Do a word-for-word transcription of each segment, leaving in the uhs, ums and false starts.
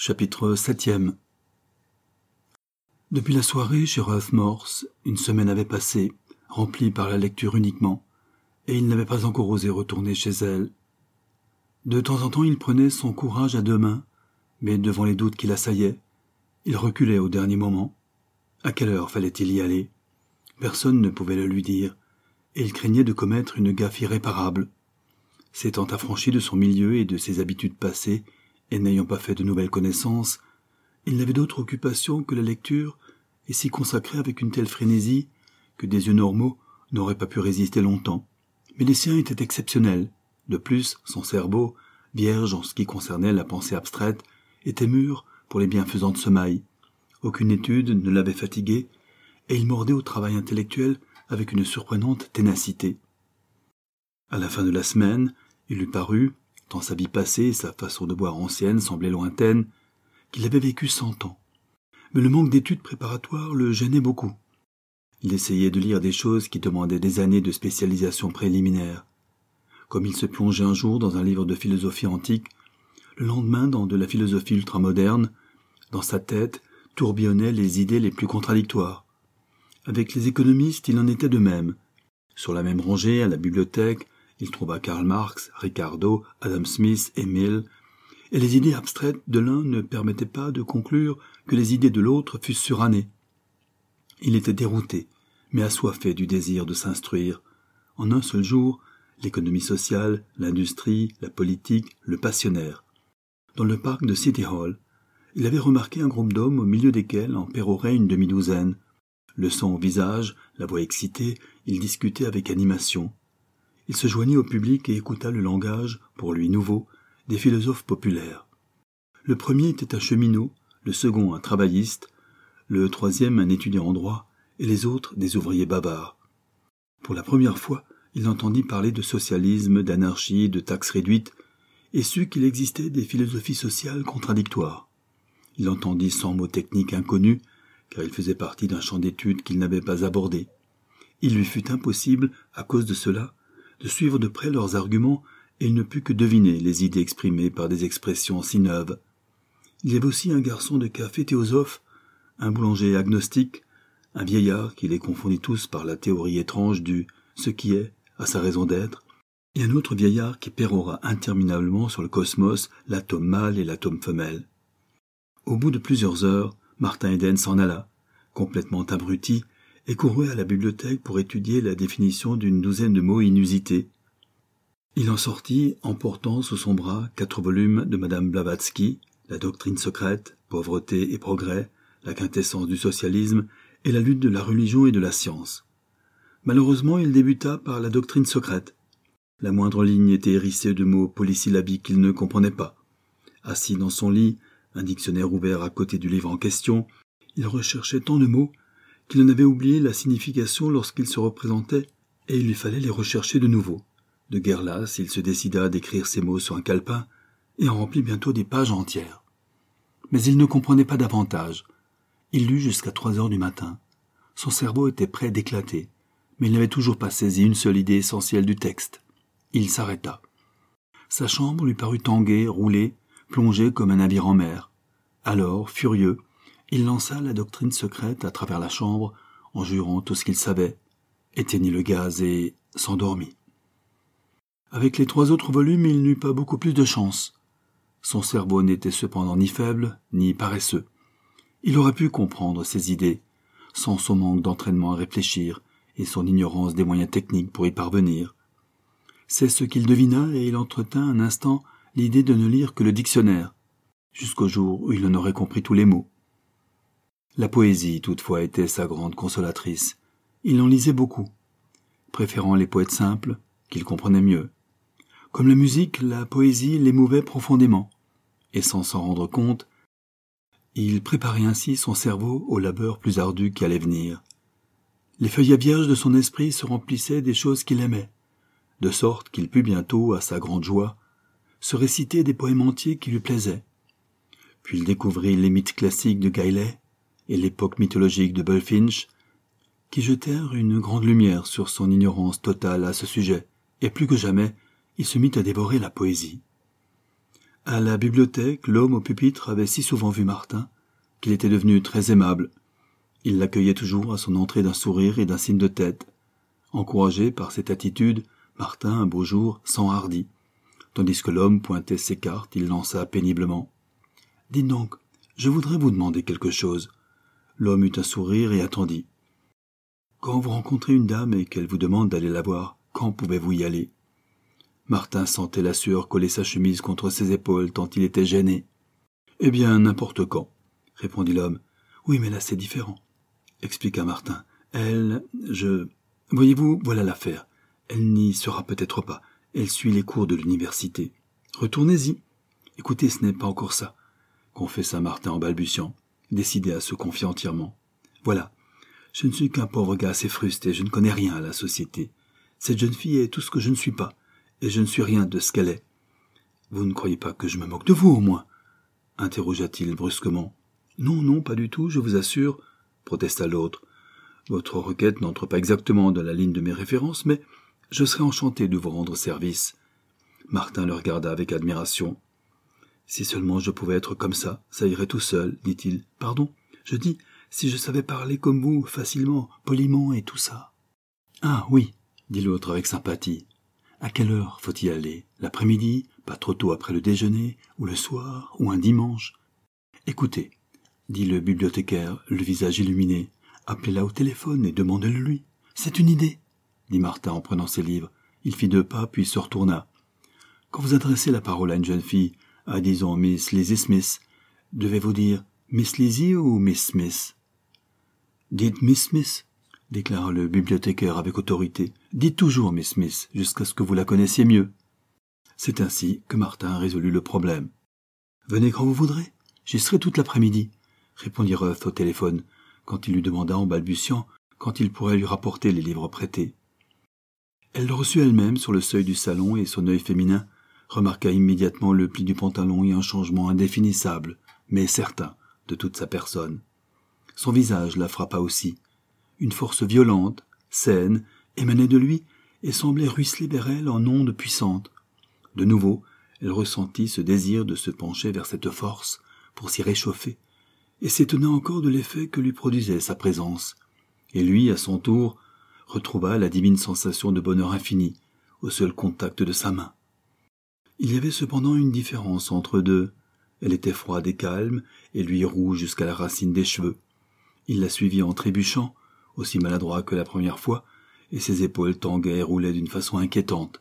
Chapitre septième. Depuis la soirée chez Ruth Morse, une semaine avait passé, remplie par la lecture uniquement, et il n'avait pas encore osé retourner chez elle. De temps en temps, il prenait son courage à deux mains, mais devant les doutes qui l'assaillaient, il reculait au dernier moment. À quelle heure fallait-il y aller? Personne ne pouvait le lui dire, et il craignait de commettre une gaffe irréparable. S'étant affranchi de son milieu et de ses habitudes passées, et n'ayant pas fait de nouvelles connaissances, il n'avait d'autre occupation que la lecture, et s'y consacrait avec une telle frénésie que des yeux normaux n'auraient pas pu résister longtemps. Mais les siens étaient exceptionnels. De plus, son cerveau, vierge en ce qui concernait la pensée abstraite, était mûr pour les bienfaisantes semailles. Aucune étude ne l'avait fatigué, et il mordait au travail intellectuel avec une surprenante ténacité. À la fin de la semaine, il lui parut, tant sa vie passée et sa façon de voir ancienne semblaient lointaines, qu'il avait vécu cent ans. Mais le manque d'études préparatoires le gênait beaucoup. Il essayait de lire des choses qui demandaient des années de spécialisation préliminaire. Comme il se plongeait un jour dans un livre de philosophie antique, le lendemain dans de la philosophie ultramoderne, dans sa tête tourbillonnaient les idées les plus contradictoires. Avec les économistes, il en était de même. Sur la même rangée, à la bibliothèque, il trouva Karl Marx, Ricardo, Adam Smith et Mill, et les idées abstraites de l'un ne permettaient pas de conclure que les idées de l'autre fussent surannées. Il était dérouté, mais assoiffé du désir de s'instruire. En un seul jour, l'économie sociale, l'industrie, la politique le passionnèrent. Dans le parc de City Hall, il avait remarqué un groupe d'hommes au milieu desquels en pérorait une demi-douzaine. Le sang au visage, la voix excitée, il discutait avec animation. Il se joignit au public et écouta le langage, pour lui nouveau, des philosophes populaires. Le premier était un cheminot, le second un travailliste, le troisième un étudiant en droit, et les autres des ouvriers bavards. Pour la première fois, il entendit parler de socialisme, d'anarchie, de taxes réduites, et sut qu'il existait des philosophies sociales contradictoires. Il entendit cent mots techniques inconnus, car il faisait partie d'un champ d'études qu'il n'avait pas abordé. Il lui fut impossible, à cause de cela, de suivre de près leurs arguments, et il ne put que deviner les idées exprimées par des expressions si neuves. Il y avait aussi un garçon de café théosophe, un boulanger agnostique, un vieillard qui les confondit tous par la théorie étrange du « ce qui est » à sa raison d'être, et un autre vieillard qui pérora interminablement sur le cosmos, l'atome mâle et l'atome femelle. Au bout de plusieurs heures, Martin Eden s'en alla, complètement abruti, et courut à la bibliothèque pour étudier la définition d'une douzaine de mots inusités. Il en sortit en portant sous son bras quatre volumes de Madame Blavatsky, La doctrine secrète, Pauvreté et progrès, La quintessence du socialisme et la lutte de la religion et de la science. Malheureusement, il débuta par la doctrine secrète. La moindre ligne était hérissée de mots polysyllabiques qu'il ne comprenait pas. Assis dans son lit, un dictionnaire ouvert à côté du livre en question, il recherchait tant de mots qu'il en avait oublié la signification lorsqu'il se représentait, et il lui fallait les rechercher de nouveau. De guerre lasse, il se décida d'écrire ces mots sur un calepin, et en remplit bientôt des pages entières. Mais il ne comprenait pas davantage. Il lut jusqu'à trois heures du matin. Son cerveau était prêt d'éclater, mais il n'avait toujours pas saisi une seule idée essentielle du texte. Il s'arrêta. Sa chambre lui parut tanguer, rouler, plongée comme un navire en mer. Alors, furieux, il lança la doctrine secrète à travers la chambre, en jurant tout ce qu'il savait, éteignit le gaz et s'endormit. Avec les trois autres volumes, il n'eut pas beaucoup plus de chance. Son cerveau n'était cependant ni faible, ni paresseux. Il aurait pu comprendre ses idées, sans son manque d'entraînement à réfléchir et son ignorance des moyens techniques pour y parvenir. C'est ce qu'il devina et il entretint un instant l'idée de ne lire que le dictionnaire, jusqu'au jour où il en aurait compris tous les mots. La poésie, toutefois, était sa grande consolatrice. Il en lisait beaucoup, préférant les poètes simples, qu'il comprenait mieux. Comme la musique, la poésie l'émouvait profondément, et sans s'en rendre compte, il préparait ainsi son cerveau au labeur plus ardu qui allait venir. Les feuillets vierges de son esprit se remplissaient des choses qu'il aimait, de sorte qu'il put bientôt, à sa grande joie, se réciter des poèmes entiers qui lui plaisaient. Puis il découvrit les mythes classiques de Gaillet et l'époque mythologique de Bulfinch, qui jetèrent une grande lumière sur son ignorance totale à ce sujet, et plus que jamais, il se mit à dévorer la poésie. À la bibliothèque, l'homme au pupitre avait si souvent vu Martin qu'il était devenu très aimable. Il l'accueillait toujours à son entrée d'un sourire et d'un signe de tête. Encouragé par cette attitude, Martin, un beau jour, s'enhardit. Tandis que l'homme pointait ses cartes, il lança péniblement. « Dites donc, je voudrais vous demander quelque chose. » L'homme eut un sourire et attendit. « Quand vous rencontrez une dame et qu'elle vous demande d'aller la voir, quand pouvez-vous y aller ?» Martin sentait la sueur coller sa chemise contre ses épaules tant il était gêné. « Eh bien, n'importe quand, » répondit l'homme. « Oui, mais là c'est différent, » expliqua Martin. « Elle... je... Voyez-vous, voilà l'affaire. Elle n'y sera peut-être pas. Elle suit les cours de l'université. Retournez-y. Écoutez, ce n'est pas encore ça, » confessa Martin en balbutiant, décidé à se confier entièrement. « Voilà. Je ne suis qu'un pauvre gars assez frustré, je ne connais rien à la société. Cette jeune fille est tout ce que je ne suis pas, et je ne suis rien de ce qu'elle est. Vous ne croyez pas que je me moque de vous, au moins ?» interrogea-t-il brusquement. « Non, non, pas du tout, je vous assure, » protesta l'autre. « Votre requête n'entre pas exactement dans la ligne de mes références, mais je serais enchanté de vous rendre service. » Martin le regarda avec admiration. « Si seulement je pouvais être comme ça, ça irait tout seul, dit-il. « Pardon, je dis, si je savais parler comme vous, facilement, poliment et tout ça. »« Ah oui, » dit l'autre avec sympathie. « À quelle heure faut-il aller? L'après-midi, pas trop tôt après le déjeuner, ou le soir, ou un dimanche? »« Écoutez, » dit le bibliothécaire, le visage illuminé, « appelez-la au téléphone et demandez-le lui. C'est une idée, » dit Martin en prenant ses livres. Il fit deux pas, puis se retourna. « Quand vous adressez la parole à une jeune fille, à disons Miss Lizzie Smith, devez-vous dire Miss Lizzie ou Miss Smith? »« Dites Miss Smith, » déclara le bibliothécaire avec autorité. « Dites toujours Miss Smith, jusqu'à ce que vous la connaissiez mieux. » C'est ainsi que Martin résolut le problème. « Venez quand vous voudrez, j'y serai toute l'après-midi, » répondit Ruff au téléphone, quand il lui demanda en balbutiant quand il pourrait lui rapporter les livres prêtés. Elle le reçut elle-même sur le seuil du salon et son œil féminin remarqua immédiatement le pli du pantalon et un changement indéfinissable, mais certain, de toute sa personne. Son visage la frappa aussi. Une force violente, saine, émanait de lui et semblait ruisseler vers elle en ondes puissantes. De nouveau, elle ressentit ce désir de se pencher vers cette force pour s'y réchauffer, et s'étonna encore de l'effet que lui produisait sa présence. Et lui, à son tour, retrouva la divine sensation de bonheur infini au seul contact de sa main. Il y avait cependant une différence entre eux deux. Elle était froide et calme, et lui rouge jusqu'à la racine des cheveux. Il la suivit en trébuchant, aussi maladroit que la première fois, et ses épaules tanguaient et roulaient d'une façon inquiétante.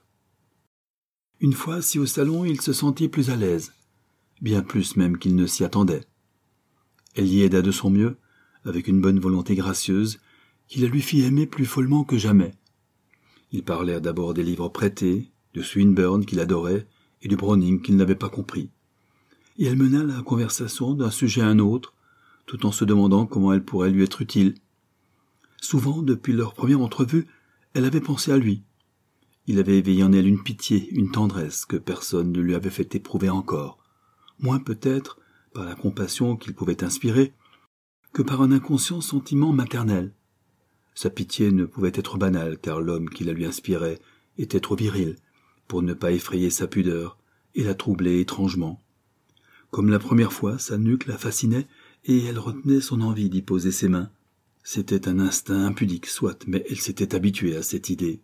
Une fois assis au salon, il se sentit plus à l'aise, bien plus même qu'il ne s'y attendait. Elle y aida de son mieux, avec une bonne volonté gracieuse, qui la lui fit aimer plus follement que jamais. Ils parlèrent d'abord des livres prêtés, de Swinburne qu'il adorait, et du Browning qu'il n'avait pas compris. Et elle mena la conversation d'un sujet à un autre, tout en se demandant comment elle pourrait lui être utile. Souvent, depuis leur première entrevue, elle avait pensé à lui. Il avait éveillé en elle une pitié, une tendresse que personne ne lui avait fait éprouver encore, moins peut-être par la compassion qu'il pouvait inspirer, que par un inconscient sentiment maternel. Sa pitié ne pouvait être banale, car l'homme qui la lui inspirait était trop viril pour ne pas effrayer sa pudeur et la troubler étrangement. Comme la première fois, sa nuque la fascinait et elle retenait son envie d'y poser ses mains. C'était un instinct impudique, soit, mais elle s'était habituée à cette idée.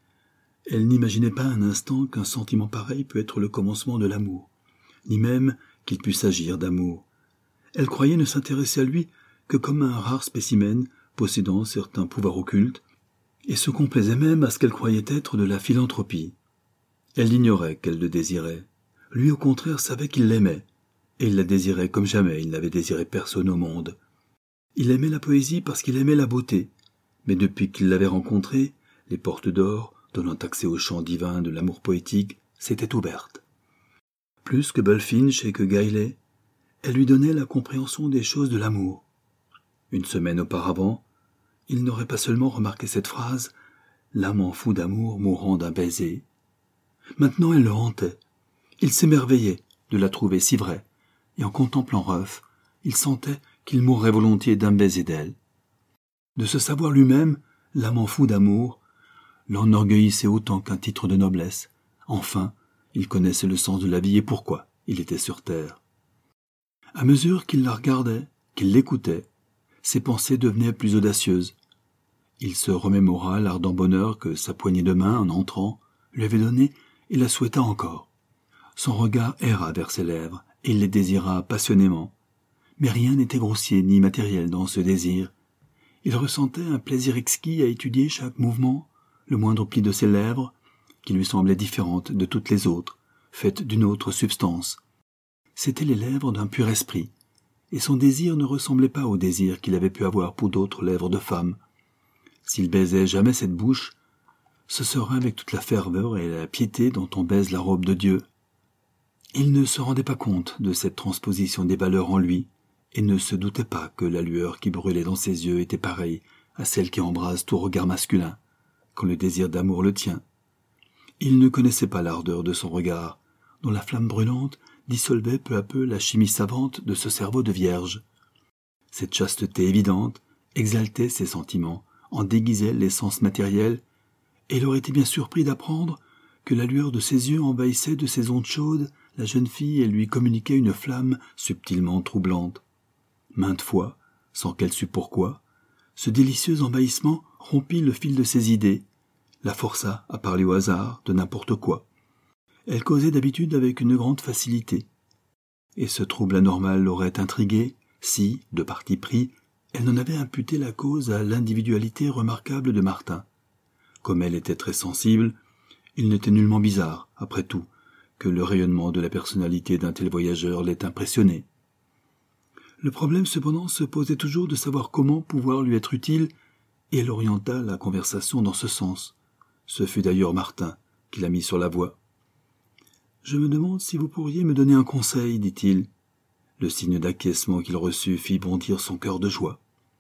Elle n'imaginait pas un instant qu'un sentiment pareil peut être le commencement de l'amour, ni même qu'il puisse s'agir d'amour. Elle croyait ne s'intéresser à lui que comme un rare spécimen possédant certains pouvoirs occultes, et se complaisait même à ce qu'elle croyait être de la philanthropie. Elle ignorait qu'elle le désirait. Lui, au contraire, savait qu'il l'aimait, et il la désirait comme jamais il n'avait désiré personne au monde. Il aimait la poésie parce qu'il aimait la beauté, mais depuis qu'il l'avait rencontrée, les portes d'or, donnant accès au chant divin de l'amour poétique, s'étaient ouvertes. Plus que Bulfinch et que Gailey, elle lui donnait la compréhension des choses de l'amour. Une semaine auparavant, il n'aurait pas seulement remarqué cette phrase « l'amant fou d'amour mourant d'un baiser ». Maintenant elle le hantait. Il s'émerveillait de la trouver si vraie, et en contemplant Ruff, il sentait qu'il mourrait volontiers d'un baiser d'elle. De se savoir lui-même, l'amant fou d'amour, l'enorgueillissait autant qu'un titre de noblesse. Enfin, il connaissait le sens de la vie et pourquoi il était sur terre. À mesure qu'il la regardait, qu'il l'écoutait, ses pensées devenaient plus audacieuses. Il se remémora l'ardent bonheur que sa poignée de main, en entrant, lui avait donné et la souhaita encore. Son regard erra vers ses lèvres, et il les désira passionnément. Mais rien n'était grossier ni matériel dans ce désir. Il ressentait un plaisir exquis à étudier chaque mouvement, le moindre pli de ses lèvres, qui lui semblait différente de toutes les autres, faites d'une autre substance. C'étaient les lèvres d'un pur esprit, et son désir ne ressemblait pas au désir qu'il avait pu avoir pour d'autres lèvres de femme. S'il baisait jamais cette bouche, ce serait avec toute la ferveur et la piété dont on baise la robe de Dieu. Il ne se rendait pas compte de cette transposition des valeurs en lui, et ne se doutait pas que la lueur qui brûlait dans ses yeux était pareille à celle qui embrase tout regard masculin, quand le désir d'amour le tient. Il ne connaissait pas l'ardeur de son regard, dont la flamme brûlante dissolvait peu à peu la chimie savante de ce cerveau de vierge. Cette chasteté évidente exaltait ses sentiments, en déguisait l'essence matérielle, et il aurait été bien surpris d'apprendre que la lueur de ses yeux envahissait de ses ondes chaudes la jeune fille et lui communiquait une flamme subtilement troublante. Maintes fois, sans qu'elle sût pourquoi, ce délicieux envahissement rompit le fil de ses idées, la força à parler au hasard de n'importe quoi. Elle causait d'habitude avec une grande facilité, et ce trouble anormal l'aurait intriguée si, de parti pris, elle n'en avait imputé la cause à l'individualité remarquable de Martin. Comme elle était très sensible, il n'était nullement bizarre, après tout, que le rayonnement de la personnalité d'un tel voyageur l'ait impressionné. Le problème cependant se posait toujours de savoir comment pouvoir lui être utile, et elle orienta la conversation dans ce sens. Ce fut d'ailleurs Martin qui la mit sur la voie. « Je me demande si vous pourriez me donner un conseil, dit-il. » Le signe d'acquiescement qu'il reçut fit bondir son cœur de joie.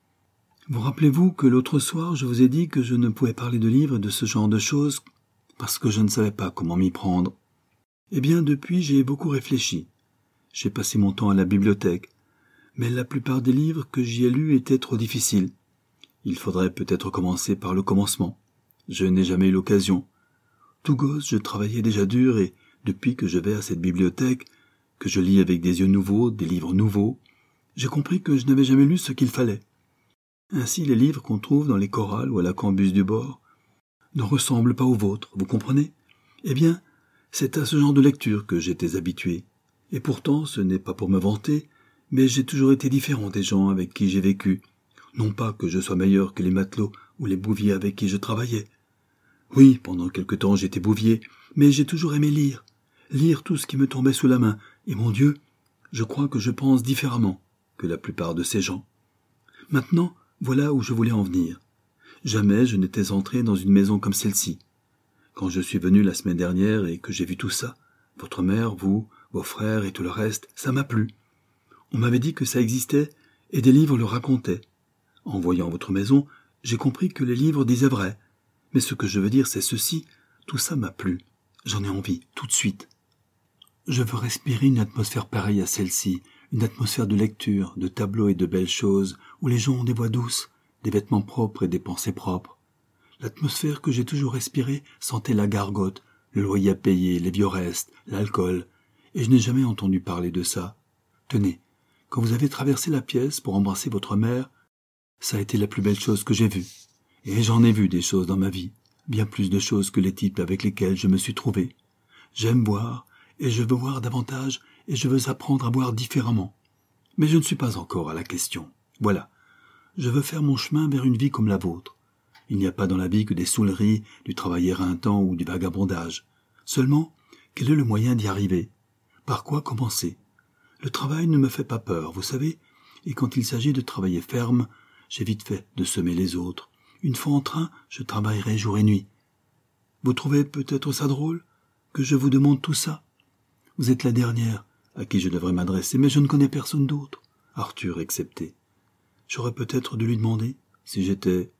« Vous rappelez-vous que l'autre soir je vous ai dit que je ne pouvais parler de livres et de ce genre de choses parce que je ne savais pas comment m'y prendre. Eh bien, depuis, j'ai beaucoup réfléchi. J'ai passé mon temps à la bibliothèque, mais la plupart des livres que j'y ai lus étaient trop difficiles. Il faudrait peut-être commencer par le commencement. Je n'ai jamais eu l'occasion. Tout gosse, je travaillais déjà dur et, depuis que je vais à cette bibliothèque, que je lis avec des yeux nouveaux, des livres nouveaux, j'ai compris que je n'avais jamais lu ce qu'il fallait. Ainsi, les livres qu'on trouve dans les chorales ou à la cambuse du bord ne ressemblent pas aux vôtres, vous comprenez? Eh bien, c'est à ce genre de lecture que j'étais habitué. Et pourtant, ce n'est pas pour me vanter, mais j'ai toujours été différent des gens avec qui j'ai vécu. Non pas que je sois meilleur que les matelots ou les bouviers avec qui je travaillais. Oui, pendant quelque temps j'étais bouvier, mais j'ai toujours aimé lire. Lire tout ce qui me tombait sous la main. Et mon Dieu, je crois que je pense différemment que la plupart de ces gens. Maintenant, voilà où je voulais en venir. Jamais je n'étais entré dans une maison comme celle-ci. Quand je suis venu la semaine dernière et que j'ai vu tout ça, votre mère, vous, vos frères et tout le reste, ça m'a plu. On m'avait dit que ça existait et des livres le racontaient. En voyant votre maison, j'ai compris que les livres disaient vrai. Mais ce que je veux dire, c'est ceci, tout ça m'a plu. J'en ai envie, tout de suite. Je veux respirer une atmosphère pareille à celle-ci, une atmosphère de lecture, de tableaux et de belles choses, où les gens ont des voix douces, des vêtements propres et des pensées propres. L'atmosphère que j'ai toujours respirée sentait la gargote, le loyer à payer, les vieux restes, l'alcool, et je n'ai jamais entendu parler de ça. Tenez, quand vous avez traversé la pièce pour embrasser votre mère, ça a été la plus belle chose que j'ai vue. Et j'en ai vu des choses dans ma vie, bien plus de choses que les types avec lesquels je me suis trouvé. J'aime boire, et je veux boire davantage, et je veux apprendre à boire différemment. Mais je ne suis pas encore à la question. Voilà. Je veux faire mon chemin vers une vie comme la vôtre. Il n'y a pas dans la vie que des saouleries, du travail éreintant ou du vagabondage. Seulement, quel est le moyen d'y arriver? Par quoi commencer? Le travail ne me fait pas peur, vous savez, et quand il s'agit de travailler ferme, j'ai vite fait de semer les autres. Une fois en train, je travaillerai jour et nuit. Vous trouvez peut-être ça drôle, que je vous demande tout ça? Vous êtes la dernière à qui je devrais m'adresser, mais je ne connais personne d'autre, Arthur excepté. J'aurais peut-être dû lui demander si j'étais...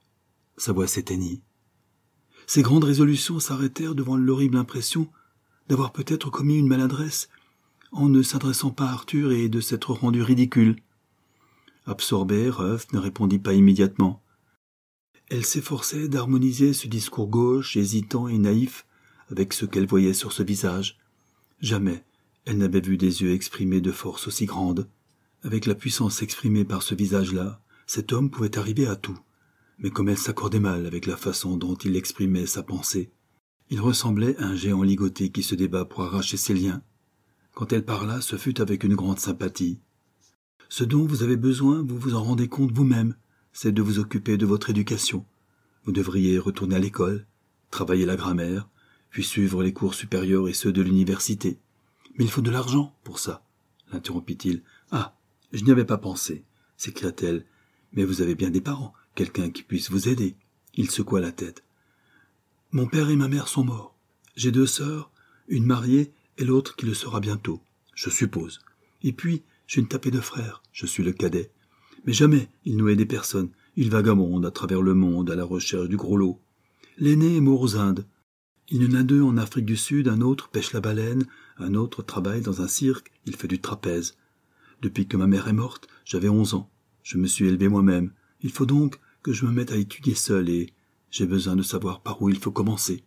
Sa voix s'éteignit. Ses grandes résolutions s'arrêtèrent devant l'horrible impression d'avoir peut-être commis une maladresse en ne s'adressant pas à Arthur et de s'être rendu ridicule. Absorbée, Ruff ne répondit pas immédiatement. Elle s'efforçait d'harmoniser ce discours gauche, hésitant et naïf avec ce qu'elle voyait sur ce visage. Jamais Elle n'avait vu des yeux exprimer de force aussi grande. Avec la puissance exprimée par ce visage-là, cet homme pouvait arriver à tout. Mais comme elle s'accordait mal avec la façon dont il exprimait sa pensée, il ressemblait à un géant ligoté qui se débat pour arracher ses liens. Quand elle parla, ce fut avec une grande sympathie. « Ce dont vous avez besoin, vous vous en rendez compte vous-même, c'est de vous occuper de votre éducation. Vous devriez retourner à l'école, travailler la grammaire, puis suivre les cours supérieurs et ceux de l'université. Mais il faut de l'argent pour ça, l'interrompit-il. « Ah, je n'y avais pas pensé, s'écria-t-elle. Mais vous avez bien des parents, quelqu'un qui puisse vous aider. » Il secoua la tête. « Mon père et ma mère sont morts. J'ai deux sœurs, une mariée et l'autre qui le sera bientôt, je suppose. Et puis, j'ai une tapée de frères, je suis le cadet. Mais jamais il nous aidait personne. Il vagabonde à travers le monde à la recherche du gros lot. L'aîné est mort aux Indes. Il y en a deux en Afrique du Sud, un autre pêche la baleine, un autre travaille dans un cirque, il fait du trapèze. Depuis que ma mère est morte, j'avais onze ans. Je me suis élevé moi-même. Il faut donc que je me mette à étudier seul et j'ai besoin de savoir par où il faut commencer.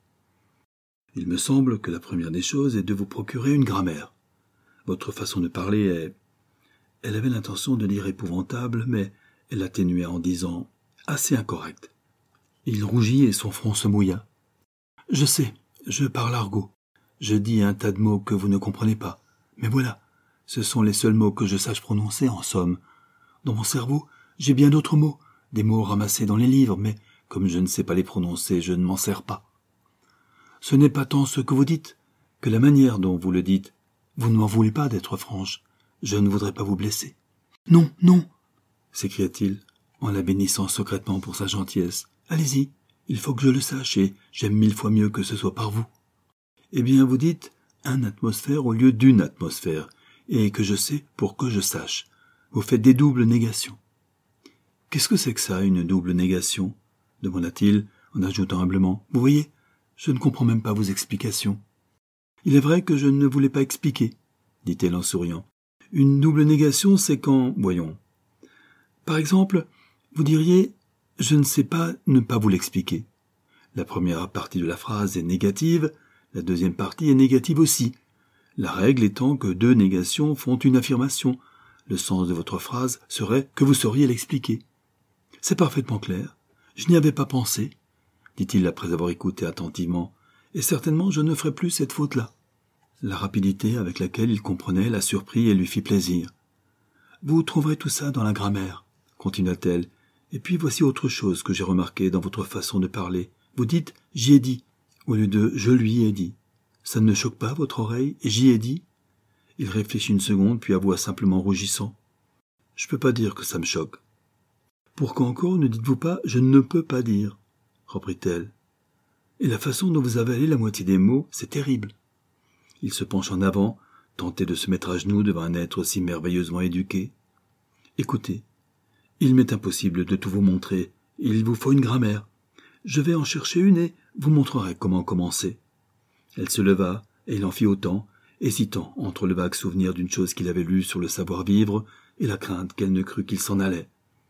Il me semble que la première des choses est de vous procurer une grammaire. Votre façon de parler est... » Elle avait l'intention de dire épouvantable, mais elle atténuait en disant « assez incorrect ». Il rougit et son front se mouilla. « Je sais, je parle argot. Je dis un tas de mots que vous ne comprenez pas. Mais voilà, ce sont les seuls mots que je sache prononcer en somme. Dans mon cerveau, j'ai bien d'autres mots, des mots ramassés dans les livres, mais comme je ne sais pas les prononcer, je ne m'en sers pas. Ce n'est pas tant ce que vous dites, que la manière dont vous le dites. Vous ne m'en voulez pas d'être franche. Je ne voudrais pas vous blesser. »« Non, non !» s'écria-t-il, en la bénissant secrètement pour sa gentillesse. « Allez-y, il faut que je le sache, et j'aime mille fois mieux que ce soit par vous. »« Eh bien, vous dites « un atmosphère » au lieu d'une atmosphère, et que je sais pour que je sache. Vous faites des doubles négations. »« Qu'est-ce que c'est que ça, une double négation ?» demanda-t-il, en ajoutant humblement. « Vous voyez, je ne comprends même pas vos explications. »« Il est vrai que je ne voulais pas expliquer, » dit-elle en souriant. « Une double négation, c'est quand... Voyons. Par exemple, vous diriez « je ne sais pas ne pas vous l'expliquer ». La première partie de la phrase est négative, la deuxième partie est négative aussi. La règle étant que deux négations font une affirmation. Le sens de votre phrase serait que vous sauriez l'expliquer. C'est parfaitement clair. Je n'y avais pas pensé, dit-il après avoir écouté attentivement, et certainement je ne ferai plus cette faute-là. La rapidité avec laquelle il comprenait la surprit et lui fit plaisir. « Vous trouverez tout ça dans la grammaire, » continua-t-elle, « et puis voici autre chose que j'ai remarqué dans votre façon de parler. Vous dites « j'y ai dit » au lieu de « je lui ai dit ». Ça ne choque pas votre oreille, « j'y ai dit » Il réfléchit une seconde, puis avoua simplement rougissant. « Je ne peux pas dire que ça me choque. »« Pourquoi encore ne dites-vous pas « je ne peux pas dire » reprit-elle. « Et la façon dont vous avalez la moitié des mots, c'est terrible. » Il se penche en avant, tenté de se mettre à genoux devant un être si merveilleusement éduqué. « Écoutez, il m'est impossible de tout vous montrer, il vous faut une grammaire. Je vais en chercher une et vous montrerai comment commencer. » Elle se leva, et il en fit autant, hésitant entre le vague souvenir d'une chose qu'il avait lue sur le savoir-vivre et la crainte qu'elle ne crût qu'il s'en allait.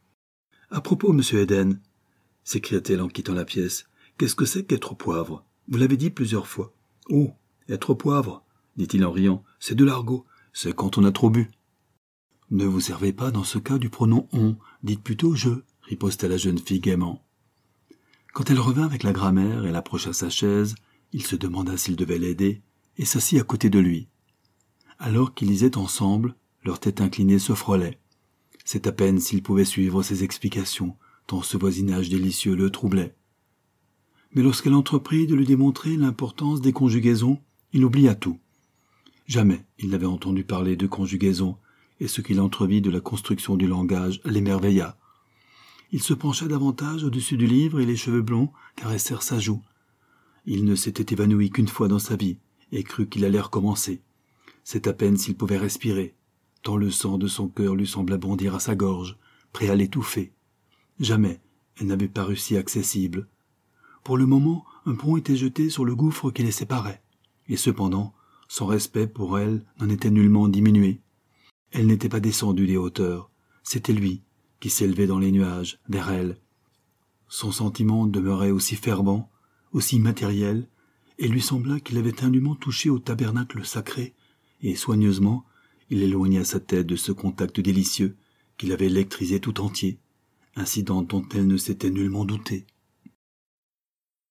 « À propos, monsieur Eden, » s'écria-t-elle en quittant la pièce, « qu'est-ce que c'est qu'être au poivre? Vous l'avez dit plusieurs fois. »« Oh, être au poivre, » dit-il en riant, « c'est de l'argot, c'est quand on a trop bu. »« Ne vous servez pas dans ce cas du pronom « on », dites plutôt « je », riposta la jeune fille gaiement. Quand elle revint avec la grammaire et l'approcha sa chaise, il se demanda s'il devait l'aider, et s'assit à côté de lui. Alors qu'ils lisaient ensemble, leurs têtes inclinées se frôlaient. C'est à peine s'il pouvait suivre ses explications, tant ce voisinage délicieux le troublait. Mais lorsqu'elle entreprit de lui démontrer l'importance des conjugaisons, il oublia tout. Jamais il n'avait entendu parler de conjugaison, et ce qu'il entrevit de la construction du langage l'émerveilla. Il se pencha davantage au-dessus du livre et les cheveux blonds caressèrent sa joue. Il ne s'était évanoui qu'une fois dans sa vie, et crut qu'il allait recommencer. C'est à peine s'il pouvait respirer, tant le sang de son cœur lui sembla bondir à sa gorge, prêt à l'étouffer. Jamais elle n'avait paru si accessible. Pour le moment, un pont était jeté sur le gouffre qui les séparait, et cependant, son respect pour elle n'en était nullement diminué. Elle n'était pas descendue des hauteurs, c'était lui qui s'élevait dans les nuages, vers elle. Son sentiment demeurait aussi fervent, aussi matériel, et lui sembla qu'il avait indûment touché au tabernacle sacré, et soigneusement, il éloigna sa tête de ce contact délicieux qui l'avait électrisé tout entier, incident dont elle ne s'était nullement doutée.